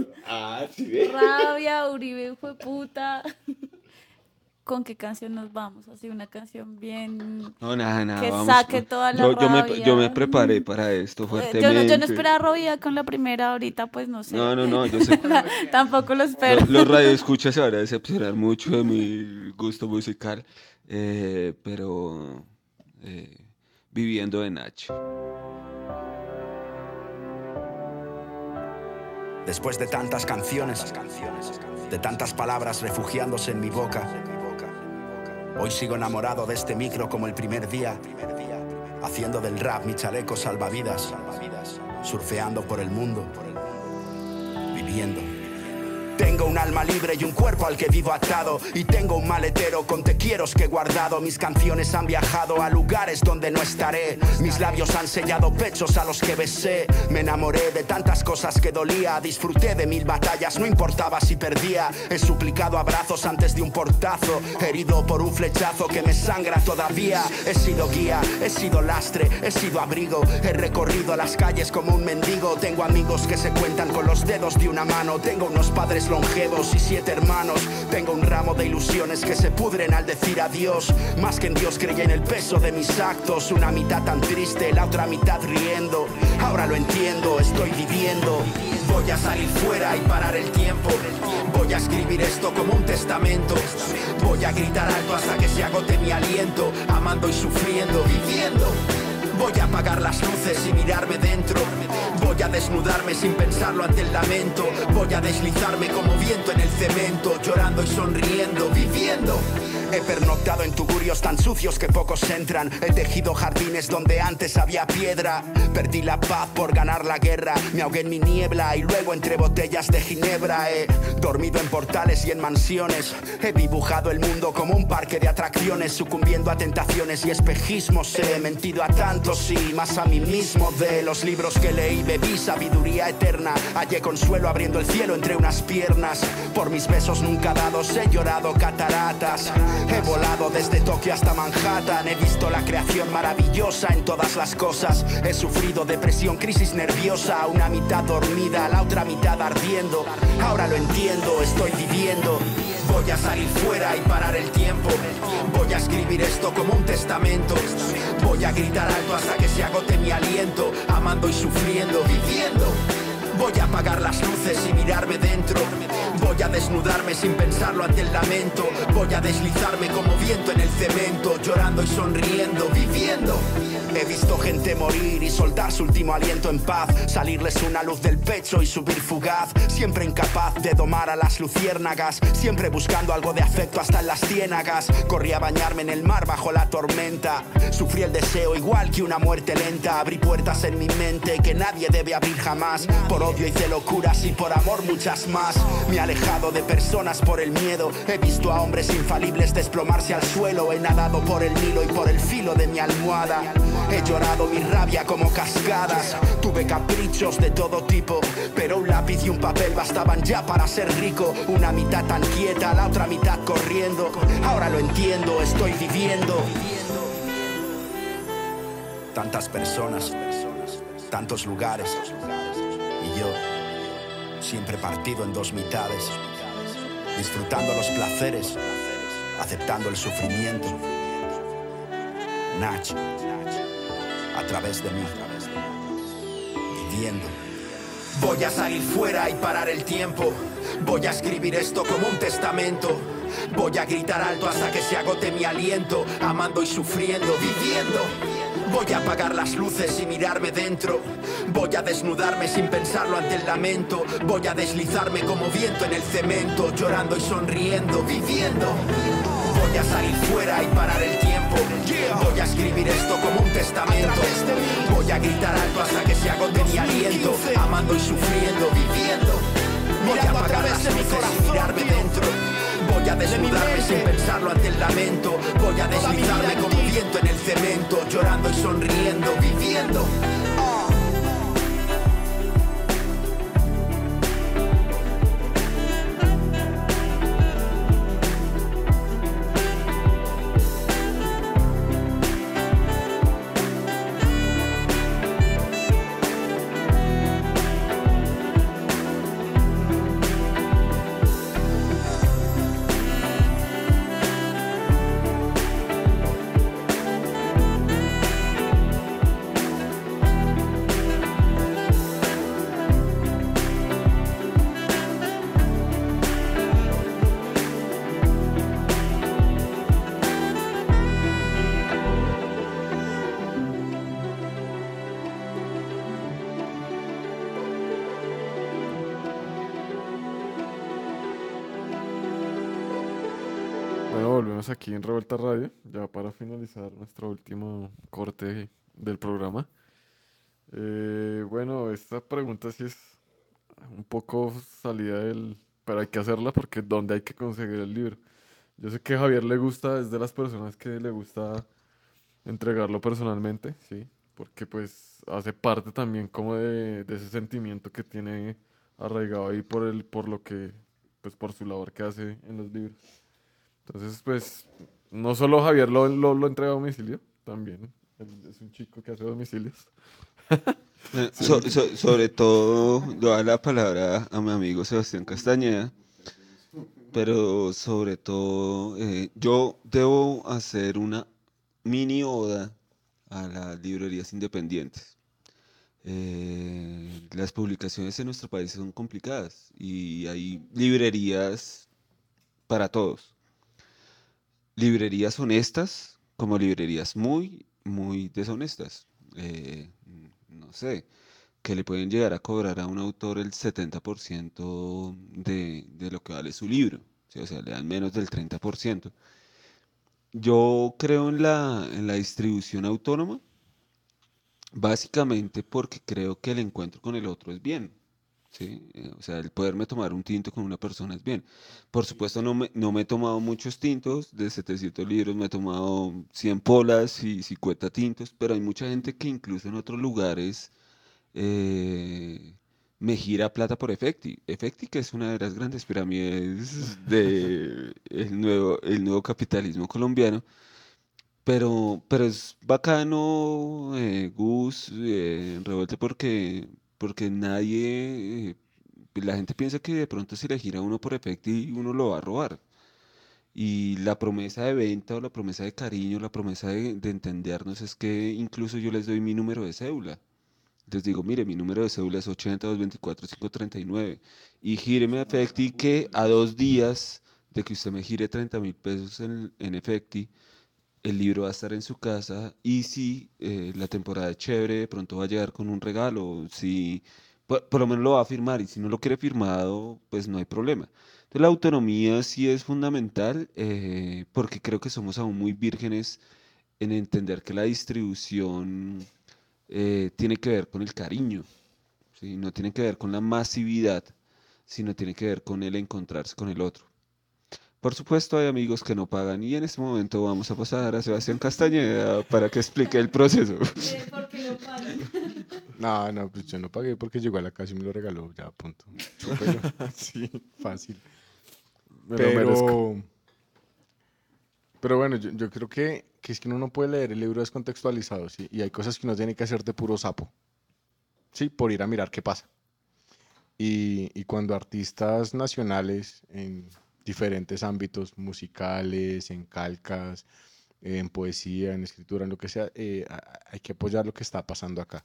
Uribe fue puta. ¿Con qué canción nos vamos? Así una canción bien No, nada, que vamos. saque toda la rabia. Yo me preparé para esto fuertemente. Yo no esperaba rabia con la primera, ahorita pues no sé. No, yo sé. Tampoco lo espero. Los radioescuchas se van a decepcionar mucho de mi gusto musical, pero Viviendo de Nacho. Después de tantas canciones, de tantas palabras refugiándose en mi boca, hoy sigo enamorado de este micro como el primer día, haciendo del rap mi chaleco salvavidas, surfeando por el mundo, viviendo. Tengo un alma libre y un cuerpo al que vivo atado, y tengo un maletero con te quieros que he guardado. Mis canciones han viajado a lugares donde no estaré, mis labios han sellado pechos a los que besé. Me enamoré de tantas cosas que dolía, disfruté de 1000 batallas, no importaba si perdía. He suplicado abrazos antes de un portazo, herido por un flechazo que me sangra todavía. He sido guía, he sido lastre, he sido abrigo, he recorrido las calles como un mendigo. Tengo amigos que se cuentan con los dedos de una mano, tengo unos padres longevos y 7 hermanos. Tengo un ramo de ilusiones que se pudren al decir adiós. Más que en Dios creía en el peso de mis actos. Una mitad tan triste, la otra mitad riendo. Ahora lo entiendo, estoy viviendo. Voy a salir fuera y parar el tiempo. Voy a escribir esto como un testamento. Voy a gritar alto hasta que se agote mi aliento. Amando y sufriendo, viviendo. Voy a apagar las luces y mirarme dentro. Voy a desnudarme sin pensarlo ante el lamento. Voy a deslizarme como viento en el cemento, llorando y sonriendo, viviendo. He pernoctado en tugurios tan sucios que pocos entran. He tejido jardines donde antes había piedra. Perdí la paz por ganar la guerra. Me ahogué en mi niebla y luego entre botellas de ginebra. He dormido en portales y en mansiones. He dibujado el mundo como un parque de atracciones, sucumbiendo a tentaciones y espejismos. He mentido a tantos y más a mí mismo. De los libros que leí bebí sabiduría eterna. Hallé consuelo abriendo el cielo entre unas piernas. Por mis besos nunca dados he llorado cataratas. He volado desde Tokio hasta Manhattan. He visto la creación maravillosa en todas las cosas. He sufrido depresión, crisis nerviosa. Una mitad dormida, la otra mitad ardiendo. Ahora lo entiendo, estoy viviendo. Voy a salir fuera y parar el tiempo. Voy a escribir esto como un testamento. Voy a gritar alto hasta que se agote mi aliento. Amando y sufriendo, viviendo. Voy a apagar las luces y mirarme dentro. Voy a desnudarme sin pensarlo ante el lamento. Voy a deslizarme como viento en el cemento. Llorando y sonriendo, viviendo. He visto gente morir y soltar su último aliento en paz. Salirles una luz del pecho y subir fugaz. Siempre incapaz de domar a las luciérnagas. Siempre buscando algo de afecto hasta en las ciénagas. Corrí a bañarme en el mar bajo la tormenta. Sufrí el deseo igual que una muerte lenta. Abrí puertas en mi mente que nadie debe abrir jamás. Por odio hice locuras y por amor muchas más. Me he alejado de personas por el miedo. He visto a hombres infalibles desplomarse al suelo. He nadado por el Nilo y por el filo de mi almohada. He llorado mi rabia como cascadas. Tuve caprichos de todo tipo, pero un lápiz y un papel bastaban ya para ser rico. Una mitad tan quieta, la otra mitad corriendo. Ahora lo entiendo, estoy viviendo. Tantas personas, tantos lugares. Y yo, siempre partido en dos mitades. Disfrutando los placeres, aceptando el sufrimiento. Nach, a través de mí, viviendo. Voy a salir fuera y parar el tiempo. Voy a escribir esto como un testamento. Voy a gritar alto hasta que se agote mi aliento. Amando y sufriendo, viviendo. Voy a apagar las luces y mirarme dentro. Voy a desnudarme sin pensarlo ante el lamento. Voy a deslizarme como viento en el cemento. Llorando y sonriendo, viviendo. Voy a salir fuera y parar el tiempo. Voy a escribir esto como un testamento. Voy a gritar alto hasta que se agote mi aliento. Amando y sufriendo, viviendo. Voy a apagar las luces y mirarme dentro. Voy a desnudarme sin pensarlo ante el lamento. Voy a deslizarme como viento en el cemento. Llorando y sonriendo, viviendo. Bueno, volvemos aquí en Revuelta Radio, ya para finalizar nuestro último corte del programa. Bueno, esta pregunta sí es un poco salida del... Pero hay que hacerla porque ¿dónde hay que conseguir el libro? Yo sé que a Javier le gusta, es de las personas que le gusta entregarlo personalmente, ¿sí? Porque pues hace parte también como de ese sentimiento que tiene arraigado ahí por lo que, pues por su labor que hace en los libros. Entonces, pues, no solo Javier lo entrega a domicilio, también es un chico que hace domicilios. Sobre todo, doy la palabra a mi amigo Sebastián Castañeda, pero sobre todo, yo debo hacer una mini oda a las librerías independientes. Las publicaciones en nuestro país son complicadas y hay librerías para todos. Librerías honestas como librerías muy, muy deshonestas. No sé, que le pueden llegar a cobrar a un autor el 70% de lo que vale su libro. ¿Sí? O sea, le dan menos del 30%. Yo creo en la distribución autónoma, básicamente porque creo que el encuentro con el otro es bien. ¿Sí? O sea, el poderme tomar un tinto con una persona es bien. Por supuesto, no me he tomado muchos tintos, de 700 libros me he tomado 100 polas y 50 tintos, pero hay mucha gente que incluso en otros lugares me gira plata por Efecti. Efecti, que es una de las grandes pirámides del el nuevo capitalismo colombiano. Pero es bacano, Gus, Revuelta, porque nadie, la gente piensa que de pronto si le gira uno por Efecti, uno lo va a robar. Y la promesa de venta o la promesa de cariño, la promesa de entendernos es que incluso yo les doy mi número de cédula. Les digo, mire, mi número de cédula es 80-224-539 y gíreme a Efecti que a 2 días de que usted me gire 30.000 pesos en Efecti, el libro va a estar en su casa y si la temporada es chévere, de pronto va a llegar con un regalo, si por lo menos lo va a firmar y si no lo quiere firmado, pues no hay problema. Entonces la autonomía sí es fundamental porque creo que somos aún muy vírgenes en entender que la distribución tiene que ver con el cariño, ¿sí? No tiene que ver con la masividad, sino tiene que ver con el encontrarse con el otro. Por supuesto, hay amigos que no pagan y en este momento vamos a pasar a Sebastián Castañeda para que explique el proceso. ¿Por qué lo pagan? No, pues yo no pagué porque llegó a la casa y me lo regaló, ya, punto. Chúpelo. Sí, fácil. Me lo merezco. Pero bueno, yo creo que es que uno no puede leer el libro descontextualizado, ¿sí? Y hay cosas que uno tiene que hacer de puro sapo, ¿sí? Por ir a mirar qué pasa. Y cuando artistas nacionales en diferentes ámbitos musicales, en calcas, en poesía, en escritura, en lo que sea, hay que apoyar lo que está pasando acá.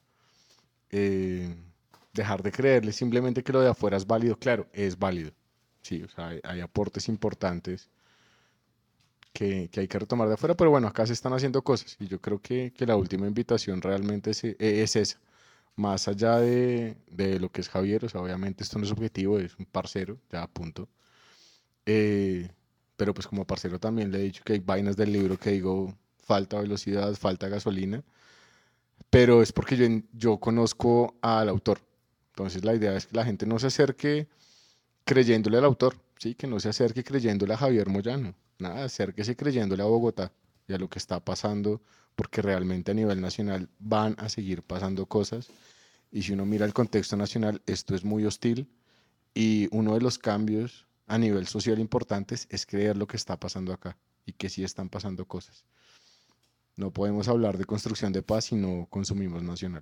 Dejar de creerle simplemente que lo de afuera es válido, claro, es válido. Sí, o sea, hay aportes importantes que hay que retomar de afuera, pero bueno, acá se están haciendo cosas y yo creo que la última invitación realmente es esa. Más allá de lo que es Javier, o sea, obviamente esto no es objetivo, es un parcero, ya punto. Eh, pero pues como parcero también le he dicho que hay vainas del libro que digo, falta velocidad, falta gasolina, pero es porque yo conozco al autor. Entonces la idea es que la gente no se acerque creyéndole al autor, ¿sí? Que no se acerque creyéndole a Javier Moyano, nada, acérquese creyéndole a Bogotá y a lo que está pasando, porque realmente a nivel nacional van a seguir pasando cosas. Y si uno mira el contexto nacional, esto es muy hostil y uno de los cambios a nivel social importantes es creer lo que está pasando acá y que sí están pasando cosas. No podemos hablar de construcción de paz si no consumimos nacional.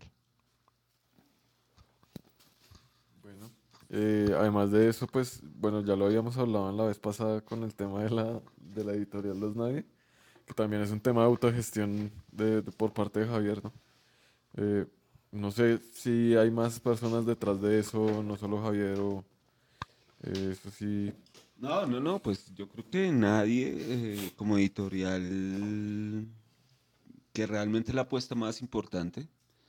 Bueno, además de eso, pues, bueno, ya lo habíamos hablado en la vez pasada con el tema de la editorial Los Nadie, que también es un tema de autogestión por parte de Javier, ¿no? Eh, no sé si hay más personas detrás de eso, no solo Javier o eso sí. No, pues yo creo que nadie como editorial que realmente la apuesta más importante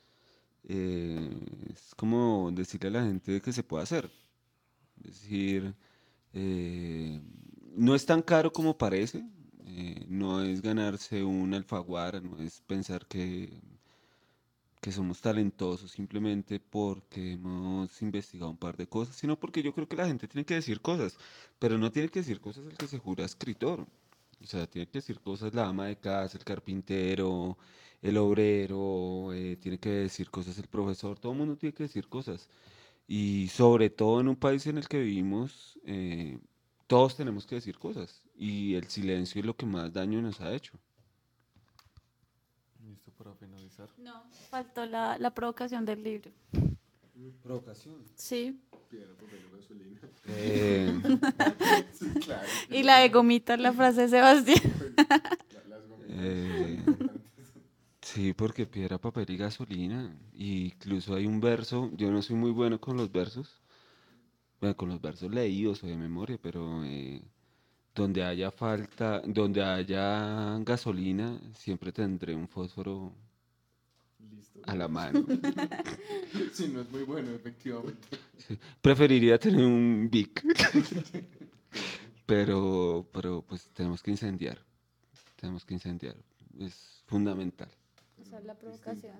es como decirle a la gente que se puede hacer. Es decir, eh, no es tan caro como parece, no es ganarse un alfaguara, no es pensar que somos talentosos simplemente porque hemos investigado un par de cosas, sino porque yo creo que la gente tiene que decir cosas, pero no tiene que decir cosas el que se jura escritor. O sea, tiene que decir cosas la ama de casa, el carpintero, el obrero, tiene que decir cosas el profesor, todo el mundo tiene que decir cosas. Y sobre todo en un país en el que vivimos, todos tenemos que decir cosas. Y el silencio es lo que más daño nos ha hecho. Listo para finalizar. No, faltó la provocación del libro. Provocación. Sí. Eh, Y la de gomita, la frase de Sebastián. eh, sí, porque piedra, papel y gasolina. Y incluso hay un verso, yo no soy muy bueno con los versos, bueno, con los versos leídos o de memoria, pero donde haya gasolina, siempre tendré un fósforo a la mano. Sí, no es muy bueno, efectivamente. Sí, preferiría tener un Vic, pero pues tenemos que incendiar, es fundamental. Esa es la provocación.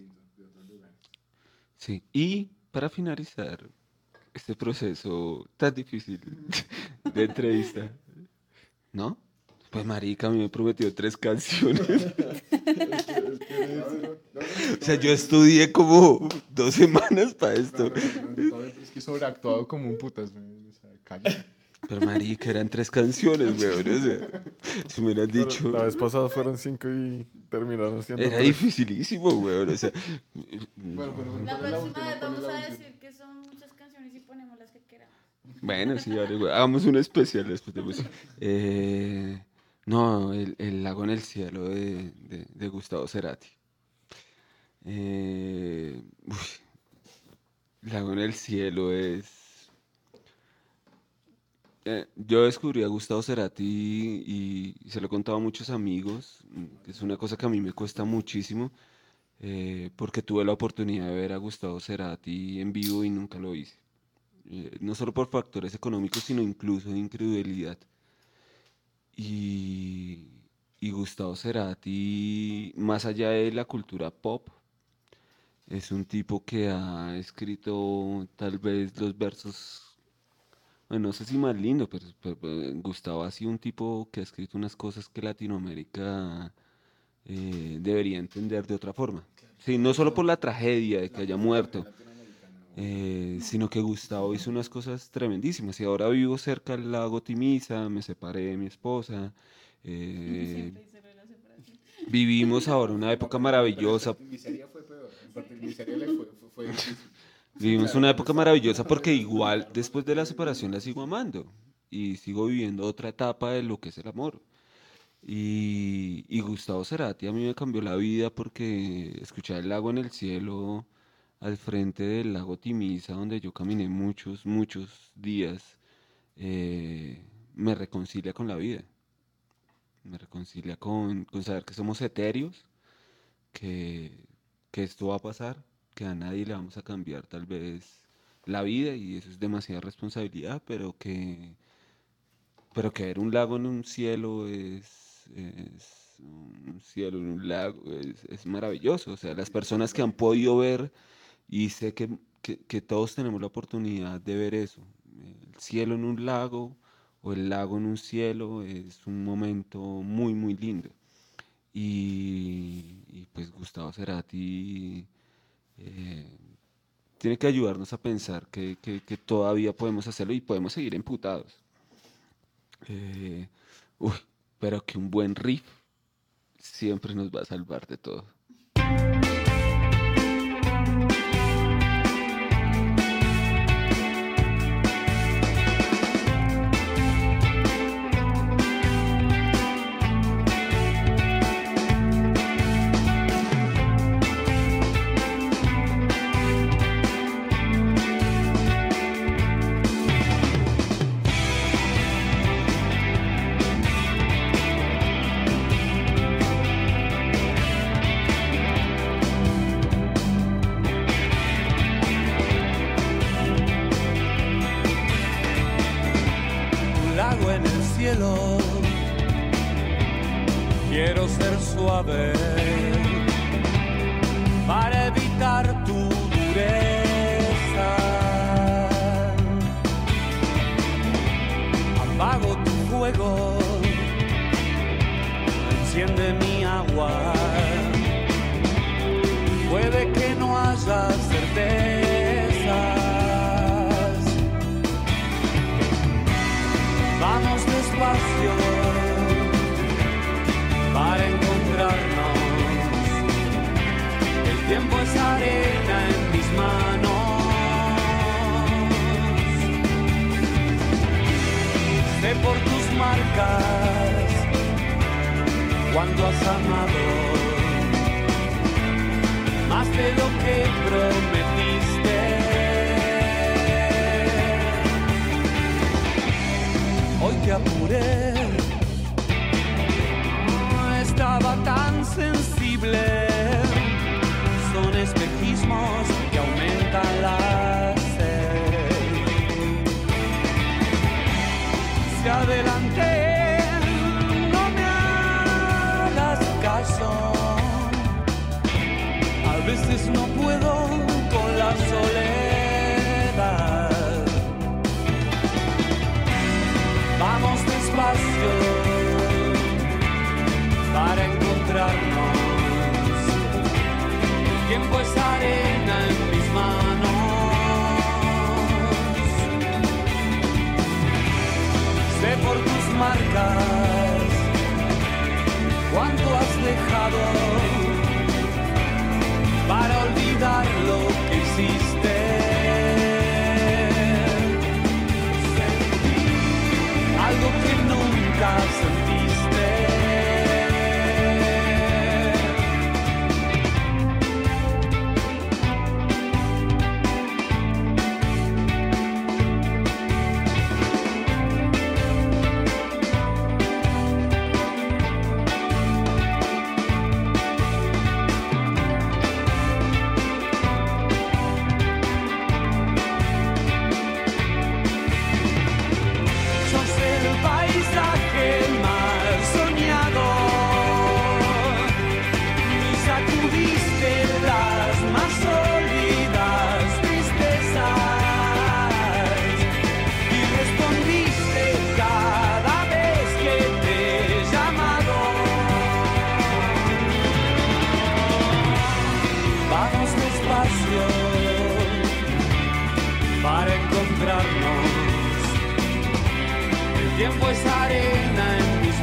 Sí, y para finalizar este proceso tan difícil de entrevista, ¿no? Pues marica, a mí me prometió 3 canciones. O sea, yo estudié como 2 semanas para esto. que sobreactuado como un putas. O sea, calla. Pero marica, eran 3 canciones, weón. O sea, si me hubieran Pero dicho... la vez pasada fueron 5 y terminaron siendo Era 3. dificilísimo, weón. O sea, Bueno, pero La ¿cuál es la próxima última? vez ¿Cuál vamos es la a última? decir que son muchas canciones y ponemos las que queramos. bueno, sí, vale, weón. Hagamos un especial después de música. No, el Lago en el Cielo de Gustavo Cerati. Lago en el Cielo es... yo descubrí a Gustavo Cerati y se lo he contado a muchos amigos. Es una cosa que a mí me cuesta muchísimo porque tuve la oportunidad de ver a Gustavo Cerati en vivo y nunca lo hice. No solo por factores económicos, sino incluso de incredulidad. Y Gustavo Cerati, más allá de la cultura pop, es un tipo que ha escrito tal vez los versos, bueno, no sé si más lindo, pero Gustavo ha sido un tipo que ha escrito unas cosas que Latinoamérica debería entender de otra forma. Sí, no solo por la tragedia de que haya muerto, sino que Gustavo hizo unas cosas tremendísimas. Y ahora vivo cerca del lago Timisa, me separé de mi esposa. Siempre hice la separación. Vivimos ahora una época maravillosa. Miseria fue peor. En parte, miseria fue difícil. Vivimos una época maravillosa porque igual después de la separación la sigo amando y sigo viviendo otra etapa de lo que es el amor. Y Gustavo Cerati a mí me cambió la vida porque escuchar el lago en el cielo al frente del lago Timisa, donde yo caminé muchos, muchos días, me reconcilia con la vida. Me reconcilia con saber que somos etéreos, que, que esto va a pasar, que a nadie le vamos a cambiar tal vez la vida y eso es demasiada responsabilidad, pero que ver un lago en un cielo es un cielo en un lago, es maravilloso. O sea, las personas que han podido ver, y sé que todos tenemos la oportunidad de ver eso, el cielo en un lago o el lago en un cielo, es un momento muy, muy lindo. Y pues Gustavo Cerati tiene que ayudarnos a pensar que todavía podemos hacerlo y podemos seguir emputados. Uy, pero que un buen riff siempre nos va a salvar de todo. Un lago en el cielo, quiero ser suave para evitar tu dureza. Apago tu fuego, enciende mi agua. Puede que no haya certezas. Vamos despacio para encontrarnos. El tiempo es arena en mis manos. Sé por tus marcas cuando has amado más de lo que prometiste. Hoy te apuré, no estaba tan sensible. Son espejismos que aumentan la sed. Si adelanté, no me hagas caso. A veces no puedo con la soledad. Vamos despacio para encontrarnos. tocas, cuánto has dejado para olvidar lo que hiciste. Sentí algo que nunca sentiste. Sos el paisaje más soñado y sacudiste las más sólidas tristezas y respondiste cada vez que te he llamado. Vamos despacio para encontrarnos. El tiempo es arena en mis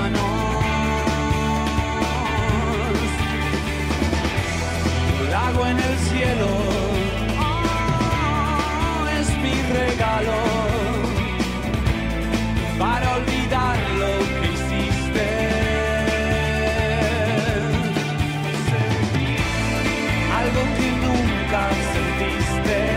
manos. El agua en el cielo es mi regalo para olvidar lo que hiciste. Sentí algo que nunca sentiste.